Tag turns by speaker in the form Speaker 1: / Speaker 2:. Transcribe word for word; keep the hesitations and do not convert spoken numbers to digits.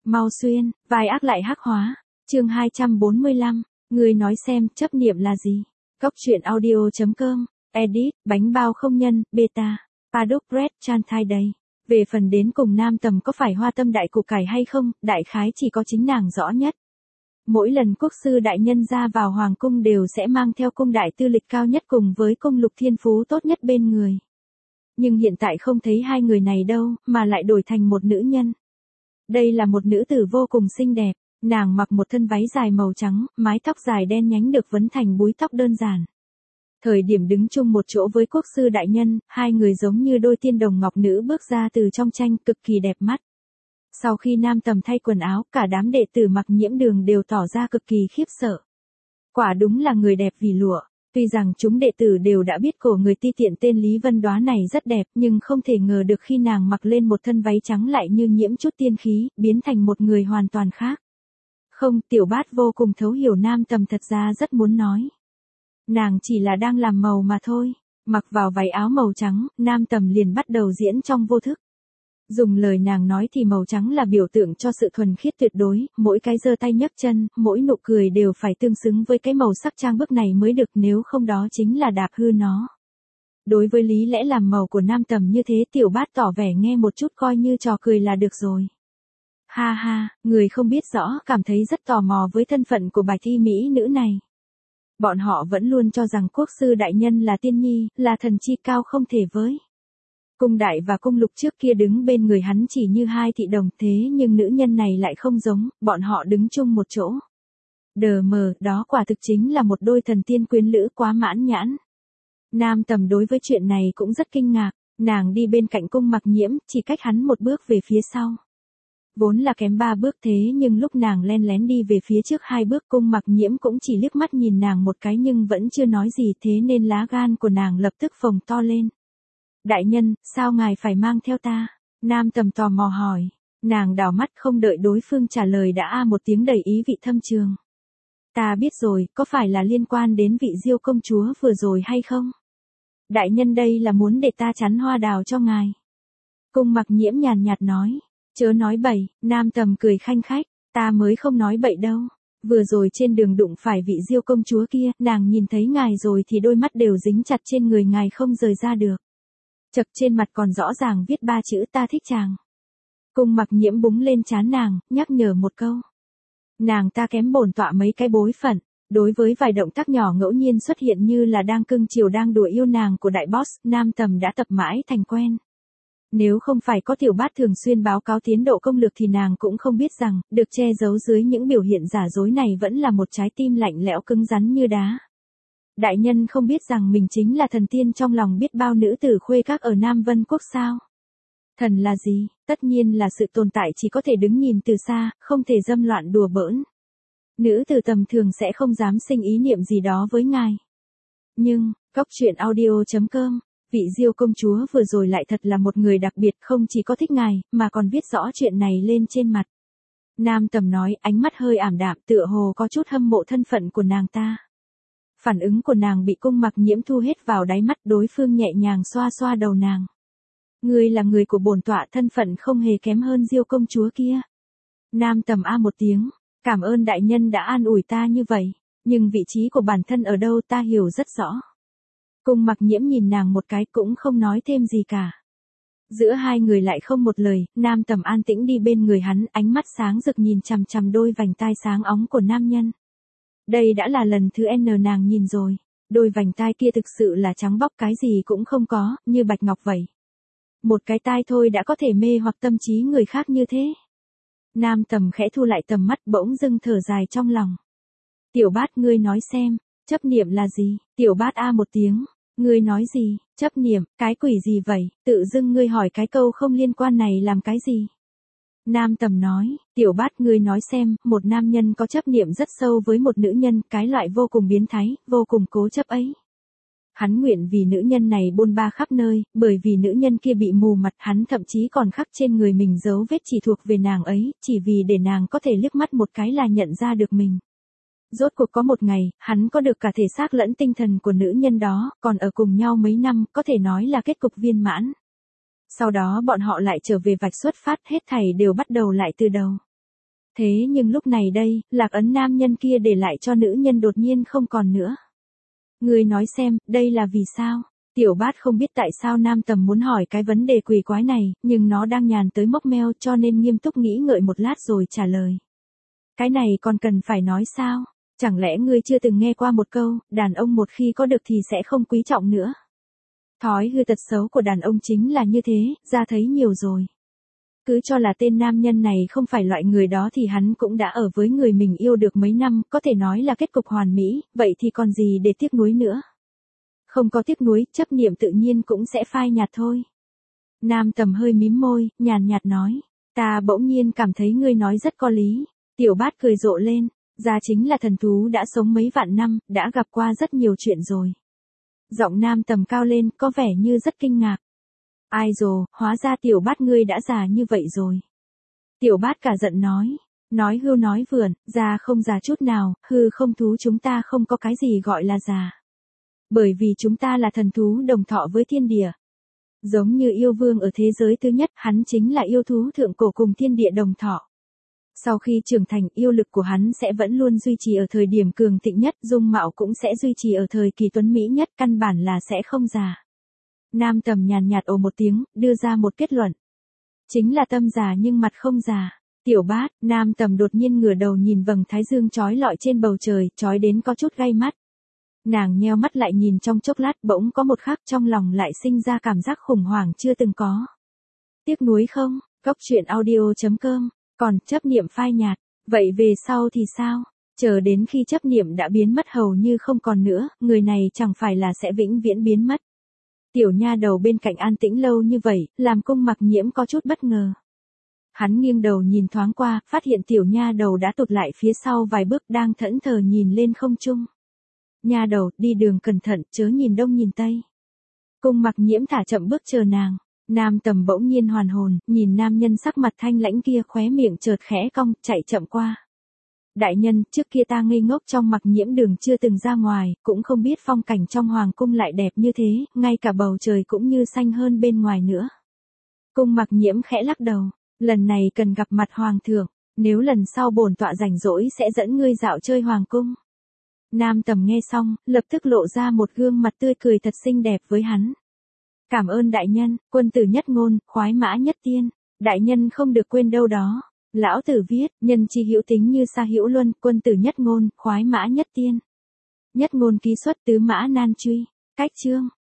Speaker 1: Mau xuyên, vai ác lại hắc hóa. Chương hai trăm bốn mươi lăm, người nói xem, chấp niệm là gì? Cốc truyện audio chấm com, edit, bánh bao không nhân, beta, Paddock Bread, chan thai đầy. Về phần đến cùng Nam Tầm có phải hoa tâm đại củ cải hay không, đại khái chỉ có chính nàng rõ nhất. Mỗi lần quốc sư đại nhân ra vào hoàng cung đều sẽ mang theo cung đại tư lịch cao nhất cùng với cung lục thiên phú tốt nhất bên người. Nhưng hiện tại không thấy hai người này đâu, mà lại đổi thành một nữ nhân. Đây là một nữ tử vô cùng xinh đẹp, nàng mặc một thân váy dài màu trắng, mái tóc dài đen nhánh được vấn thành búi tóc đơn giản. Thời điểm đứng chung một chỗ với quốc sư đại nhân, hai người giống như đôi tiên đồng ngọc nữ bước ra từ trong tranh, cực kỳ đẹp mắt. Sau khi Nam Tầm thay quần áo, cả đám đệ tử Mặc Nhiễm Đường đều tỏ ra cực kỳ khiếp sợ. Quả đúng là người đẹp vì lụa. Tuy rằng chúng đệ tử đều đã biết cổ người ti tiện tên Lý Vân Đóa này rất đẹp, nhưng không thể ngờ được khi nàng mặc lên một thân váy trắng lại như nhiễm chút tiên khí, biến thành một người hoàn toàn khác. Không, Tiểu Bát vô cùng thấu hiểu Nam Tầm thật ra rất muốn nói. Nàng chỉ là đang làm màu mà thôi. Mặc vào váy áo màu trắng, Nam Tầm liền bắt đầu diễn trong vô thức. Dùng lời nàng nói thì màu trắng là biểu tượng cho sự thuần khiết tuyệt đối, mỗi cái giơ tay nhấc chân, mỗi nụ cười đều phải tương xứng với cái màu sắc trang bức này mới được, nếu không đó chính là đạp hư nó. Đối với lý lẽ làm màu của Nam Tầm như thế, Tiểu Bát tỏ vẻ nghe một chút coi như trò cười là được rồi. Ha ha, người không biết rõ cảm thấy rất tò mò với thân phận của bài thi mỹ nữ này. Bọn họ vẫn luôn cho rằng quốc sư đại nhân là tiên nhi, là thần chi cao không thể với. Cung đại và cung lục trước kia đứng bên người hắn chỉ như hai thị đồng, thế nhưng nữ nhân này lại không giống, bọn họ đứng chung một chỗ. Đờ mờ, đó quả thực chính là một đôi thần tiên quyến lữ quá mãn nhãn. Nam Tầm đối với chuyện này cũng rất kinh ngạc, nàng đi bên cạnh cung Mặc Nhiễm, chỉ cách hắn một bước về phía sau. Vốn là kém ba bước thế nhưng lúc nàng len lén đi về phía trước hai bước, cung Mặc Nhiễm cũng chỉ liếc mắt nhìn nàng một cái nhưng vẫn chưa nói gì, thế nên lá gan của nàng lập tức phồng to lên. Đại nhân, sao ngài phải mang theo ta? Nam Tầm tò mò hỏi. Nàng đảo mắt không đợi đối phương trả lời đã a một tiếng đầy ý vị thâm trường. Ta biết rồi, có phải là liên quan đến vị Diêu công chúa vừa rồi hay không? Đại nhân đây là muốn để ta chắn hoa đào cho ngài. Cung Mặc Nhiễm nhàn nhạt nói. Chớ nói bậy, Nam Tầm cười khanh khách. Ta mới không nói bậy đâu. Vừa rồi trên đường đụng phải vị Diêu công chúa kia, nàng nhìn thấy ngài rồi thì đôi mắt đều dính chặt trên người ngài không rời ra được. Chật, trên mặt còn rõ ràng viết ba chữ ta thích chàng. Cung Mặc Nhiễm búng lên trán nàng, nhắc nhở một câu. Nàng ta kém bổn tọa mấy cái bối phận, đối với vài động tác nhỏ ngẫu nhiên xuất hiện như là đang cưng chiều đang đùa yêu nàng của đại boss, Nam Tầm đã tập mãi thành quen. Nếu không phải có Tiểu Bát thường xuyên báo cáo tiến độ công lược thì nàng cũng không biết rằng, được che giấu dưới những biểu hiện giả dối này vẫn là một trái tim lạnh lẽo cứng rắn như đá. Đại nhân không biết rằng mình chính là thần tiên trong lòng biết bao nữ tử khuê các ở Nam Vân Quốc sao? Thần là gì? Tất nhiên là sự tồn tại chỉ có thể đứng nhìn từ xa, không thể dâm loạn đùa bỡn. Nữ tử tầm thường sẽ không dám sinh ý niệm gì đó với ngài. Nhưng, cốc truyện audio chấm com, vị Diêu công chúa vừa rồi lại thật là một người đặc biệt, không chỉ có thích ngài, mà còn viết rõ chuyện này lên trên mặt. Nam Tầm nói, ánh mắt hơi ảm đạm, tựa hồ có chút hâm mộ thân phận của nàng ta. Phản ứng của nàng bị cung Mặc Nhiễm thu hết vào đáy mắt, đối phương nhẹ nhàng xoa xoa đầu nàng. Ngươi là người của bổn tọa, thân phận không hề kém hơn Diêu công chúa kia. Nam Tầm a một tiếng, cảm ơn đại nhân đã an ủi ta như vậy, nhưng vị trí của bản thân ở đâu ta hiểu rất rõ. Cung Mặc Nhiễm nhìn nàng một cái cũng không nói thêm gì cả. Giữa hai người lại không một lời, Nam Tầm an tĩnh đi bên người hắn, ánh mắt sáng rực nhìn chằm chằm đôi vành tai sáng óng của nam nhân. Đây đã là lần thứ N nàng nhìn rồi, đôi vành tai kia thực sự là trắng bóc cái gì cũng không có, như bạch ngọc vậy. Một cái tai thôi đã có thể mê hoặc tâm trí người khác như thế. Nam Tầm khẽ thu lại tầm mắt, bỗng dưng thở dài trong lòng. Tiểu Bát, ngươi nói xem, chấp niệm là gì? Tiểu Bát a một tiếng, ngươi nói gì? Chấp niệm, cái quỷ gì vậy? Tự dưng ngươi hỏi cái câu không liên quan này làm cái gì? Nam Tầm nói, Tiểu Bát, ngươi nói xem, một nam nhân có chấp niệm rất sâu với một nữ nhân, cái loại vô cùng biến thái, vô cùng cố chấp ấy. Hắn nguyện vì nữ nhân này bôn ba khắp nơi, bởi vì nữ nhân kia bị mù mặt, hắn thậm chí còn khắc trên người mình dấu vết chỉ thuộc về nàng ấy, chỉ vì để nàng có thể liếc mắt một cái là nhận ra được mình. Rốt cuộc có một ngày, hắn có được cả thể xác lẫn tinh thần của nữ nhân đó, còn ở cùng nhau mấy năm, có thể nói là kết cục viên mãn. Sau đó bọn họ lại trở về vạch xuất phát, hết thảy đều bắt đầu lại từ đầu. Thế nhưng lúc này đây, lạc ấn nam nhân kia để lại cho nữ nhân đột nhiên không còn nữa. Người nói xem, đây là vì sao? Tiểu bát không biết tại sao Nam Tầm muốn hỏi cái vấn đề quỷ quái này, nhưng nó đang nhàn tới mốc meo cho nên nghiêm túc nghĩ ngợi một lát rồi trả lời. Cái này còn cần phải nói sao? Chẳng lẽ ngươi chưa từng nghe qua một câu, đàn ông một khi có được thì sẽ không quý trọng nữa. Thói hư tật xấu của đàn ông chính là như thế, ra thấy nhiều rồi. Cứ cho là tên nam nhân này không phải loại người đó thì hắn cũng đã ở với người mình yêu được mấy năm, có thể nói là kết cục hoàn mỹ, vậy thì còn gì để tiếc nuối nữa. Không có tiếc nuối, chấp niệm tự nhiên cũng sẽ phai nhạt thôi. Nam Tầm hơi mím môi, nhàn nhạt nói, ta bỗng nhiên cảm thấy ngươi nói rất có lý. Tiểu bát cười rộ lên, gia chính là thần thú đã sống mấy vạn năm, đã gặp qua rất nhiều chuyện rồi. Giọng Nam Tầm cao lên, có vẻ như rất kinh ngạc. Ai dồ, hóa ra tiểu bát ngươi đã già như vậy rồi. Tiểu bát cả giận nói, nói hưu nói vượn, già không già chút nào, hư không thú chúng ta không có cái gì gọi là già. Bởi vì chúng ta là thần thú đồng thọ với thiên địa. Giống như yêu vương ở thế giới thứ nhất, hắn chính là yêu thú thượng cổ cùng thiên địa đồng thọ. Sau khi trưởng thành, yêu lực của hắn sẽ vẫn luôn duy trì ở thời điểm cường thịnh nhất, dung mạo cũng sẽ duy trì ở thời kỳ tuấn mỹ nhất, căn bản là sẽ không già. Nam Tầm nhàn nhạt ồ một tiếng, đưa ra một kết luận. Chính là tâm già nhưng mặt không già. Tiểu bát, Nam Tầm đột nhiên ngửa đầu nhìn vầng thái dương chói lọi trên bầu trời, chói đến có chút gay mắt. Nàng nheo mắt lại nhìn trong chốc lát, bỗng có một khắc trong lòng lại sinh ra cảm giác khủng hoảng chưa từng có. Tiếc nuối không? Cốc truyện audio chấm com. Còn chấp niệm phai nhạt, vậy về sau thì sao? Chờ đến khi chấp niệm đã biến mất hầu như không còn nữa, người này chẳng phải là sẽ vĩnh viễn biến mất. Tiểu nha đầu bên cạnh an tĩnh lâu như vậy, làm Cung Mặc Nhiễm có chút bất ngờ. Hắn nghiêng đầu nhìn thoáng qua, phát hiện tiểu nha đầu đã tụt lại phía sau vài bước, đang thẫn thờ nhìn lên không trung. Nha đầu, đi đường cẩn thận, chớ nhìn đông nhìn tây. Cung Mặc Nhiễm thả chậm bước chờ nàng. Nam Tầm bỗng nhiên hoàn hồn, nhìn nam nhân sắc mặt thanh lãnh kia, khóe miệng chợt khẽ cong, chạy chậm qua. Đại nhân, trước kia ta ngây ngốc trong Mặc Nhiễm đường chưa từng ra ngoài, cũng không biết phong cảnh trong hoàng cung lại đẹp như thế, ngay cả bầu trời cũng như xanh hơn bên ngoài nữa. Cung Mặc Nhiễm khẽ lắc đầu, lần này cần gặp mặt hoàng thượng, nếu lần sau bổn tọa rảnh rỗi sẽ dẫn ngươi dạo chơi hoàng cung. Nam Tầm nghe xong, lập tức lộ ra một gương mặt tươi cười thật xinh đẹp với hắn. Cảm ơn đại nhân, quân tử nhất ngôn, khoái mã nhất tiên. Đại nhân không được quên đâu đó. Lão tử viết, nhân chi hữu tính như sa hữu luân, quân tử nhất ngôn, khoái mã nhất tiên. Nhất ngôn ký xuất tứ mã nan truy. Cách chương.